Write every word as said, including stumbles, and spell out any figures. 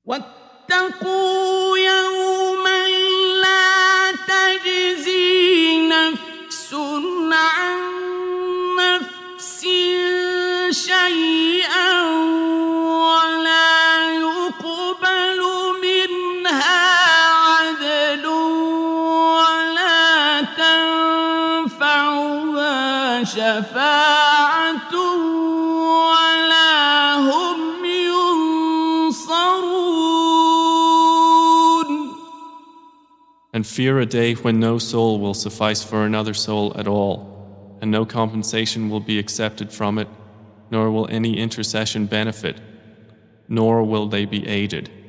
واتقوا يوما لا تجزي نفس عن نفس شيئا ولا يقبل منها عدل ولا تنفعها شفاعة ولا هم ينصرون. And fear a day when no soul will suffice for another soul at all, and no compensation will be accepted from it, nor will any intercession benefit, nor will they be aided.